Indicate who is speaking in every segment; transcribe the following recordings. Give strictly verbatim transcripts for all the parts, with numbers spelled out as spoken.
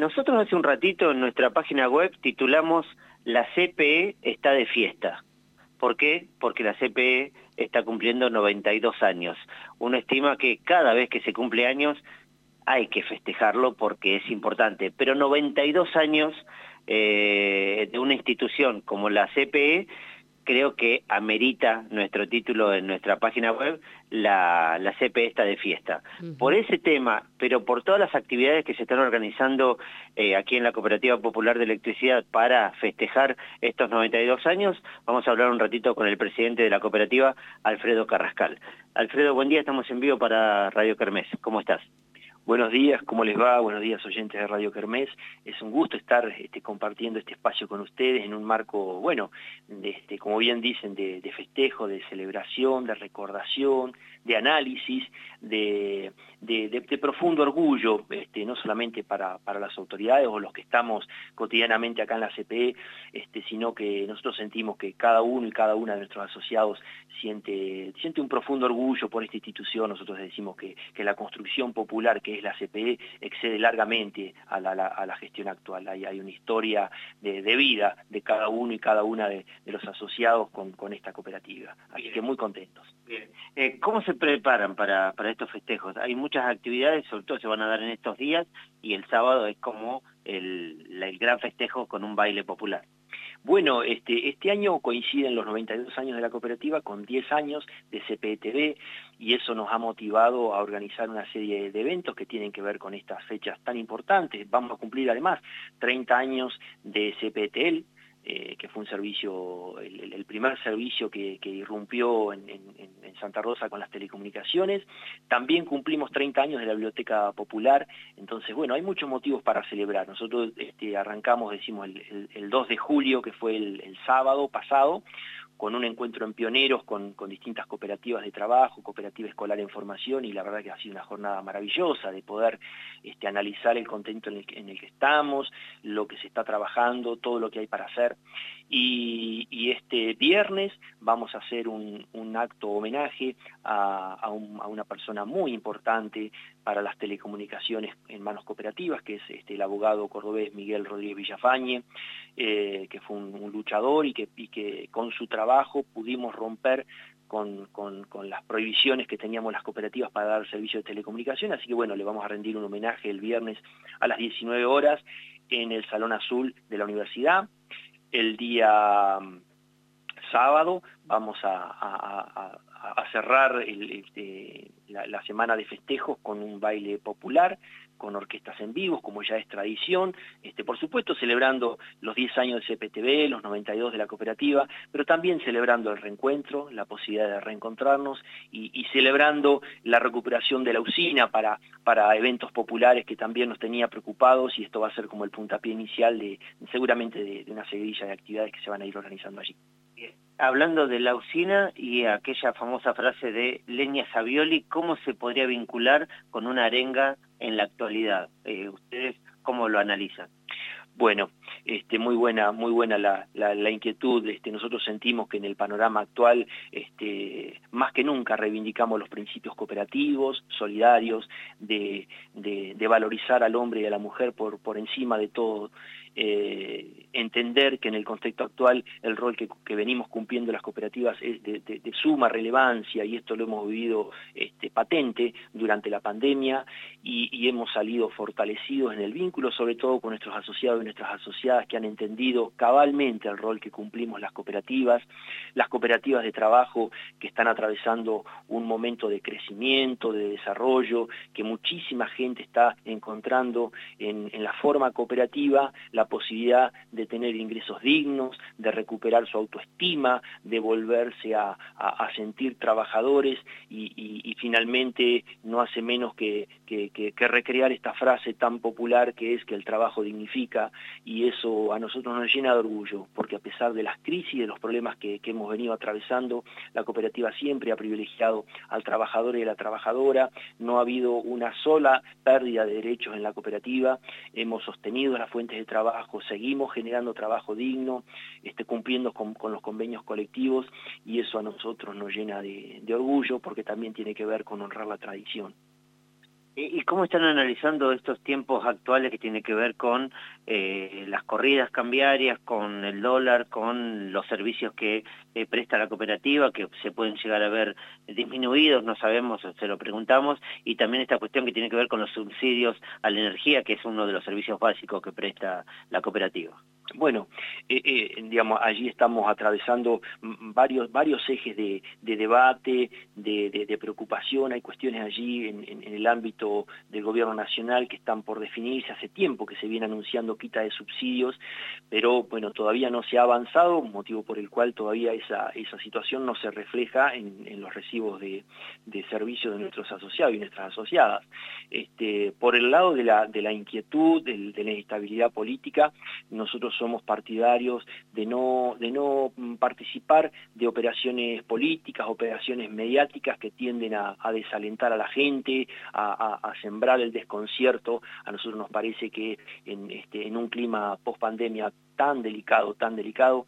Speaker 1: nosotros hace un ratito en nuestra página web titulamos La C P E está de fiesta. ¿Por qué? Porque la C P E está cumpliendo noventa y dos años. Uno estima que cada vez que se cumple años hay que festejarlo porque es importante, pero noventa y dos años eh, de una institución como la C P E creo que amerita nuestro título en nuestra página web, la, la C P E está de fiesta. Uh-huh. Por ese tema, pero por todas las actividades que se están organizando eh, aquí en la Cooperativa Popular de Electricidad para festejar estos noventa y dos años, vamos a hablar un ratito con el presidente de la cooperativa, Alfredo Carrascal. Alfredo, buen día, estamos en vivo para Radio Kermés. ¿Cómo estás?
Speaker 2: Buenos días, ¿cómo les va? Buenos días, oyentes de Radio Kermés. Es un gusto estar este, compartiendo este espacio con ustedes en un marco, bueno, de, este, como bien dicen, de, de festejo, de celebración, de recordación, de análisis, de, de, de, de profundo orgullo, este, no solamente para, para las autoridades o los que estamos cotidianamente acá en la C P E, este, sino que nosotros sentimos que cada uno y cada una de nuestros asociados siente, siente un profundo orgullo por esta institución. Nosotros decimos que, que la construcción popular que es la C P E excede largamente a la, la, a la gestión actual. Hay, hay una historia de, de vida de cada uno y cada una de, de los asociados con, con esta cooperativa. Así Bien. que muy contentos.
Speaker 1: Bien. Eh, ¿Cómo se preparan para, para estos festejos? Hay muchas actividades, sobre todo se van a dar en estos días, y el sábado es como el, el gran festejo con un baile popular.
Speaker 2: Bueno, este, este año coinciden los noventa y dos años de la cooperativa con diez años de C P E T V y eso nos ha motivado a organizar una serie de eventos que tienen que ver con estas fechas tan importantes. Vamos a cumplir además treinta años de C P E T L, eh, que fue un servicio, el, el primer servicio que, que irrumpió en, en, en Santa Rosa con las telecomunicaciones. También cumplimos treinta años de la Biblioteca Popular, entonces bueno, hay muchos motivos para celebrar. Nosotros este, arrancamos, decimos, el, el, el dos de julio, que fue el, el sábado pasado, con un encuentro en Pioneros con, con distintas cooperativas de trabajo, cooperativa escolar en formación, y la verdad que ha sido una jornada maravillosa de poder este, analizar el contexto en el, que, en el que estamos, lo que se está trabajando, todo lo que hay para hacer. Y, y este viernes vamos a hacer un, un acto homenaje a, a, un, a una persona muy importante para las telecomunicaciones en manos cooperativas, que es este, el abogado cordobés Miguel Rodríguez Villafañe, eh, que fue un, un luchador y que, y que con su trabajo pudimos romper con, con, con las prohibiciones que teníamos las cooperativas para dar servicio de telecomunicación. Así que bueno, le vamos a rendir un homenaje el viernes a las diecinueve horas en el Salón Azul de la Universidad. El día sábado vamos a, a, a, a cerrar el, este, la, la semana de festejos con un baile popular, con orquestas en vivos, como ya es tradición, este, por supuesto celebrando los diez años de C P E T V, los noventa y dos de la cooperativa, pero también celebrando el reencuentro, la posibilidad de reencontrarnos y, y celebrando la recuperación de la usina para, para eventos populares que también nos tenía preocupados, y esto va a ser como el puntapié inicial de seguramente de, de una seguidilla de actividades que se van a ir organizando allí.
Speaker 1: Bien. Hablando de la usina y aquella famosa frase de Lenia Savioli, ¿cómo se podría vincular con una arenga en la actualidad? Eh, ¿Ustedes cómo lo analizan?
Speaker 2: Bueno, este, muy buena, muy buena la, la, la inquietud. Este, nosotros sentimos que en el panorama actual, este, más que nunca reivindicamos los principios cooperativos, solidarios, de, de, de valorizar al hombre y a la mujer por, por encima de todo. Eh, entender que en el contexto actual el rol que, que venimos cumpliendo las cooperativas es de, de, de suma relevancia, y esto lo hemos vivido este, patente durante la pandemia, y, y hemos salido fortalecidos en el vínculo, sobre todo con nuestros asociados y nuestras asociadas que han entendido cabalmente el rol que cumplimos las cooperativas, las cooperativas de trabajo que están atravesando un momento de crecimiento, de desarrollo, que muchísima gente está encontrando en, en la forma cooperativa la posibilidad de tener ingresos dignos, de recuperar su autoestima, de volverse a, a, a sentir trabajadores, y, y, y finalmente no hace menos que, que, que, que recrear esta frase tan popular que es que el trabajo dignifica, y eso a nosotros nos llena de orgullo, porque a pesar de las crisis y de los problemas que, que hemos venido atravesando, la cooperativa siempre ha privilegiado al trabajador y a la trabajadora. No ha habido una sola pérdida de derechos en la cooperativa, hemos sostenido las fuentes de trabajo, seguimos generando trabajo digno, este, cumpliendo con, con los convenios colectivos, y eso a nosotros nos llena de, de orgullo, porque también tiene que ver con honrar la tradición.
Speaker 1: ¿Y cómo están analizando estos tiempos actuales que tiene que ver con eh, las corridas cambiarias, con el dólar, con los servicios que eh, presta la cooperativa, que se pueden llegar a ver disminuidos, no sabemos, se lo preguntamos, y también esta cuestión que tiene que ver con los subsidios a la energía, que es uno de los servicios básicos que presta la cooperativa?
Speaker 2: Bueno, eh, eh, digamos, allí estamos atravesando varios varios ejes de, de debate, de, de, de preocupación. Hay cuestiones allí en, en, en el ámbito del gobierno nacional que están por definirse. Hace tiempo que se viene anunciando quita de subsidios, pero bueno, todavía no se ha avanzado, motivo por el cual todavía esa, esa situación no se refleja en, en los recibos de, de servicio de nuestros asociados y nuestras asociadas. Este, por el lado de la, de la inquietud, de, de la inestabilidad política, nosotros somos partidarios de no, de no participar de operaciones políticas, operaciones mediáticas que tienden a, a desalentar a la gente, a, a, a sembrar el desconcierto. A nosotros nos parece que en, este, en un clima post-pandemia tan delicado, tan delicado,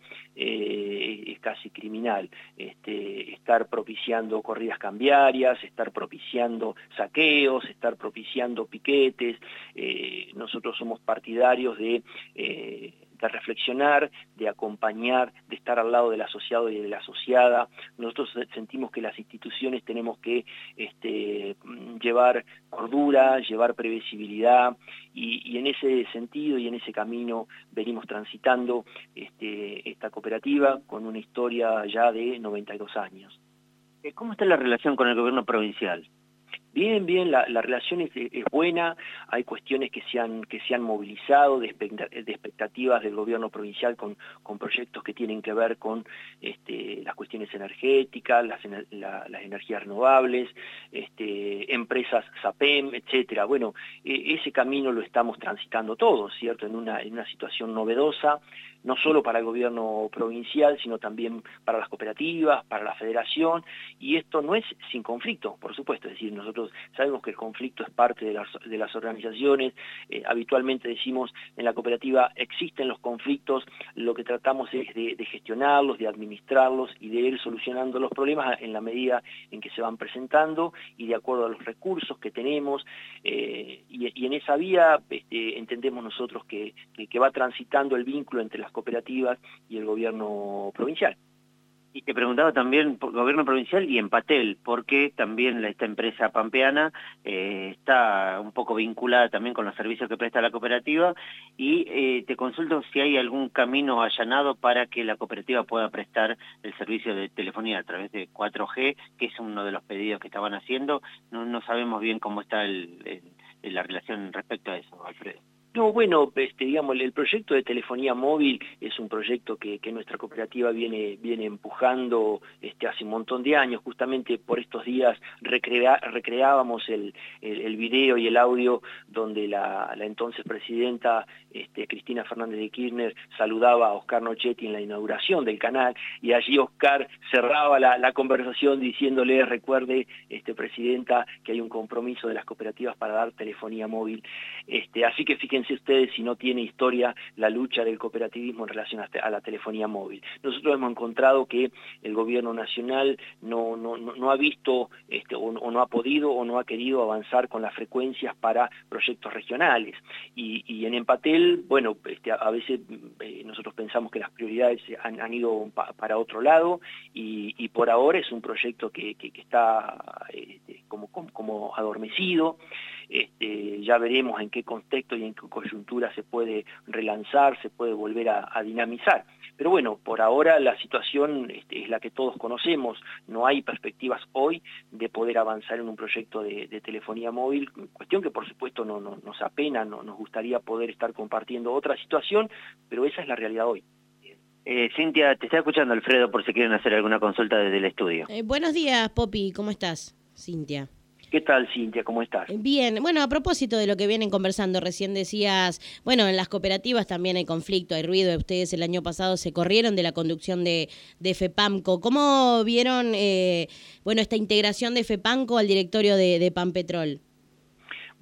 Speaker 2: eh, es casi criminal este, estar propiciando corridas cambiarias, estar propiciando saqueos, estar propiciando piquetes. Eh, nosotros somos partidarios de... Eh, de reflexionar, de acompañar, de estar al lado del asociado y de la asociada. Nosotros sentimos que las instituciones tenemos que este, llevar cordura, llevar previsibilidad, y, y en ese sentido y en ese camino venimos transitando este, esta cooperativa con una historia ya de noventa y dos años.
Speaker 1: ¿Cómo está la relación con el gobierno provincial?
Speaker 2: Bien, bien, la, la relación es, es buena. Hay cuestiones que se han, que se han movilizado de, de expectativas del gobierno provincial con, con proyectos que tienen que ver con este, las cuestiones energéticas, las, la, las energías renovables, este, empresas SAPEM, etcétera. Bueno, eh, ese camino lo estamos transitando todos, ¿cierto? En una, en una situación novedosa, no solo para el gobierno provincial, sino también para las cooperativas, para la federación, y esto no es sin conflicto, por supuesto. Es decir, nosotros sabemos que el conflicto es parte de las, de las organizaciones. Eh, habitualmente decimos, en la cooperativa existen los conflictos, lo que tratamos es de, de gestionarlos, de administrarlos y de ir solucionando los problemas en la medida en que se van presentando y de acuerdo a los recursos que tenemos, eh, y, y en esa vía este, entendemos nosotros que, que, que va transitando el vínculo entre las cooperativas y el gobierno provincial.
Speaker 1: Y te preguntaba también por gobierno provincial y Empatel, porque también esta empresa pampeana eh, está un poco vinculada también con los servicios que presta la cooperativa, y eh, te consulto si hay algún camino allanado para que la cooperativa pueda prestar el servicio de telefonía a través de cuatro G, que es uno de los pedidos que estaban haciendo. No, no sabemos bien cómo está el, el, la relación respecto a eso, Alfredo.
Speaker 2: No, bueno, este, digamos, el proyecto de telefonía móvil es un proyecto que, que nuestra cooperativa viene, viene empujando este, hace un montón de años. Justamente por estos días recrea, recreábamos el, el, el video y el audio donde la, la entonces presidenta este, Cristina Fernández de Kirchner saludaba a Oscar Nochetti en la inauguración del canal, y allí Oscar cerraba la, la conversación diciéndole: recuerde, este, presidenta, que hay un compromiso de las cooperativas para dar telefonía móvil. Este, así que fíjense ustedes si no tiene historia la lucha del cooperativismo en relación a la telefonía móvil. Nosotros hemos encontrado que el gobierno nacional no, no, no ha visto este, o, o no ha podido o no ha querido avanzar con las frecuencias para proyectos regionales. Y, y en Empatel, bueno, este, a veces eh, nosotros pensamos que las prioridades han, han ido pa, para otro lado, y, y por ahora es un proyecto que, que, que está este, como, como, como adormecido. Este, ya veremos en qué contexto y en qué coyuntura se puede relanzar, se puede volver a, a dinamizar. Pero bueno, por ahora la situación este, es la que todos conocemos. No hay perspectivas hoy de poder avanzar en un proyecto de, de telefonía móvil, cuestión que por supuesto no, no, nos apena, no, nos gustaría poder estar compartiendo otra situación, pero esa es la realidad hoy.
Speaker 1: Eh, Cintia, te está escuchando Alfredo por si quieren hacer alguna consulta desde el estudio.
Speaker 3: Eh, buenos días, Popi, ¿cómo estás? Cintia.
Speaker 2: ¿Qué tal, Cintia? ¿Cómo estás?
Speaker 3: Bien, bueno, a propósito de lo que vienen conversando, recién decías, bueno, en las cooperativas también hay conflicto, hay ruido. Ustedes el año pasado se corrieron de la conducción de, de FEPAMCO. ¿Cómo vieron, eh, bueno, esta integración de FEPAMCO al directorio de, de Pampetrol?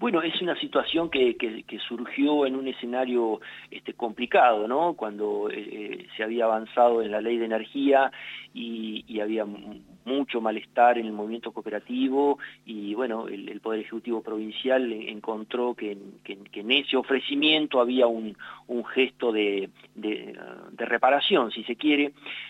Speaker 2: Bueno, es una situación que, que, que surgió en un escenario este, complicado, ¿no? Cuando eh, se había avanzado en la ley de energía y, y había mucho malestar en el movimiento cooperativo y, bueno, el, el Poder Ejecutivo Provincial encontró que, que, que en ese ofrecimiento había un, un gesto de, de, de reparación, si se quiere.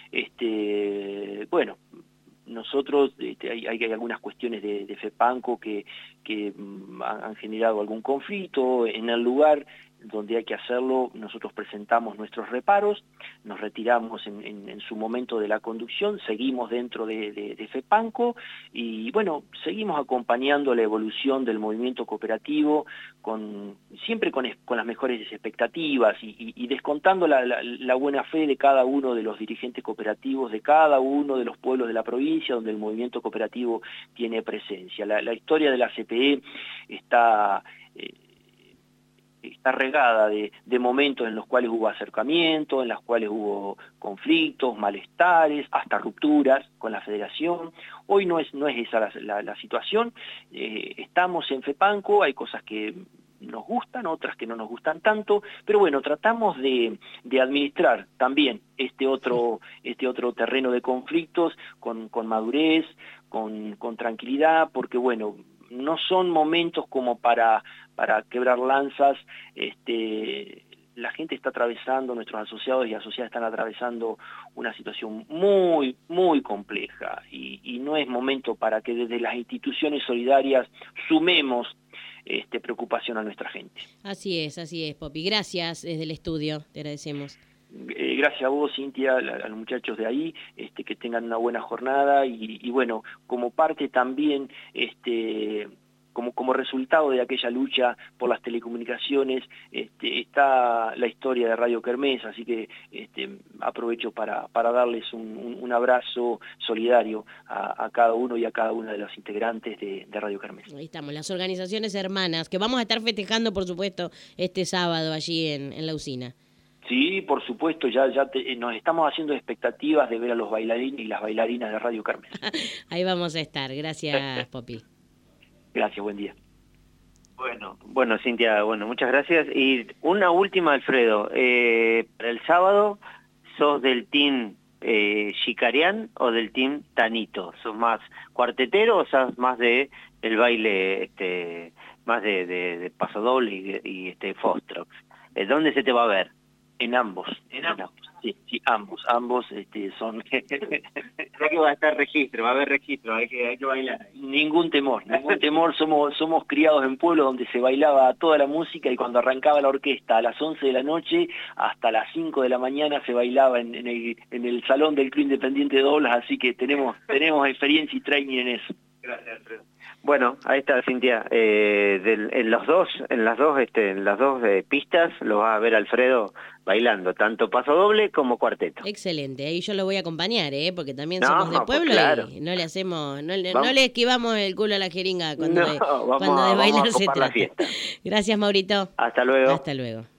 Speaker 2: Este, bueno, nosotros este, hay, hay algunas cuestiones de, de FEPAMCO que, que um, han generado algún conflicto en el lugar donde hay que hacerlo. Nosotros presentamos nuestros reparos, nos retiramos en, en, en su momento de la conducción, seguimos dentro de, de, de FEPAMCO y bueno, seguimos acompañando la evolución del movimiento cooperativo con, siempre con, con las mejores expectativas y, y, y descontando la, la, la buena fe de cada uno de los dirigentes cooperativos, de cada uno de los pueblos de la provincia donde el movimiento cooperativo tiene presencia. La, la historia de la C P E está... Eh, está regada de, de momentos en los cuales hubo acercamiento, en los cuales hubo conflictos, malestares, hasta rupturas con la federación. Hoy no es, no es esa la, la, la situación, eh, estamos en FEPAMCO, hay cosas que nos gustan, otras que no nos gustan tanto, pero bueno, tratamos de, de administrar también este otro, este otro terreno de conflictos con, con madurez, con, con tranquilidad, porque bueno, no son momentos como para, para quebrar lanzas. Este, la gente está atravesando, nuestros asociados y asociadas están atravesando una situación muy, muy compleja y, y no es momento para que desde las instituciones solidarias sumemos este, preocupación a nuestra gente.
Speaker 3: Así es, así es, Popi. Gracias desde el estudio, te agradecemos.
Speaker 2: Eh, gracias a vos, Cintia, a, a los muchachos de ahí, este, que tengan una buena jornada y, y bueno, como parte también, este, como, como resultado de aquella lucha por las telecomunicaciones, este, está la historia de Radio Kermés, así que este, aprovecho para, para darles un, un, un abrazo solidario a, a cada uno y a cada una de los integrantes de, de Radio Kermés.
Speaker 3: Ahí estamos, las organizaciones hermanas, que vamos a estar festejando, por supuesto, este sábado allí en, en la usina.
Speaker 2: Sí, por supuesto, ya, ya te, nos estamos haciendo expectativas de ver a los bailarines y las bailarinas de Radio Kermés.
Speaker 3: Ahí vamos a estar. Gracias, Popi.
Speaker 2: Gracias, buen día.
Speaker 1: Bueno, bueno, Cintia, bueno, muchas gracias. Y una última, Alfredo. Eh, para el sábado, ¿sos del team eh, Chicarián o del team Tanito? ¿Sos más cuartetero o sos más de el baile, este, más de, de, de pasodoble y, y este foxtrot? ¿Dónde se te va a ver?
Speaker 2: En ambos, en ambos, sí, sí, ambos, ambos este, son...
Speaker 1: Ya que va a estar registro, va a haber registro, hay que, hay que bailar.
Speaker 2: Ningún temor, ningún temor, somos, somos criados en pueblos donde se bailaba toda la música y cuando arrancaba la orquesta a las once de la noche hasta las cinco de la mañana se bailaba en, en, el, en el salón del Club Independiente de Doblas, así que tenemos, tenemos experiencia y training en eso.
Speaker 1: Gracias, Alfredo. Bueno, ahí está, Cintia. Eh, del, en los dos, en las dos, este, en las dos eh, pistas lo va a ver Alfredo bailando, tanto paso doble como cuarteto.
Speaker 3: Excelente, ahí yo lo voy a acompañar, ¿eh? Porque también
Speaker 1: no,
Speaker 3: somos de pueblo
Speaker 1: pues claro.
Speaker 3: Y no le hacemos, no le, no le esquivamos el culo a la jeringa cuando,
Speaker 1: no,
Speaker 3: de,
Speaker 1: vamos,
Speaker 3: cuando de bailar
Speaker 1: vamos a
Speaker 3: se
Speaker 1: copar
Speaker 3: trata.
Speaker 1: La fiesta.
Speaker 3: Gracias, Maurito.
Speaker 1: Hasta luego.
Speaker 3: Hasta luego.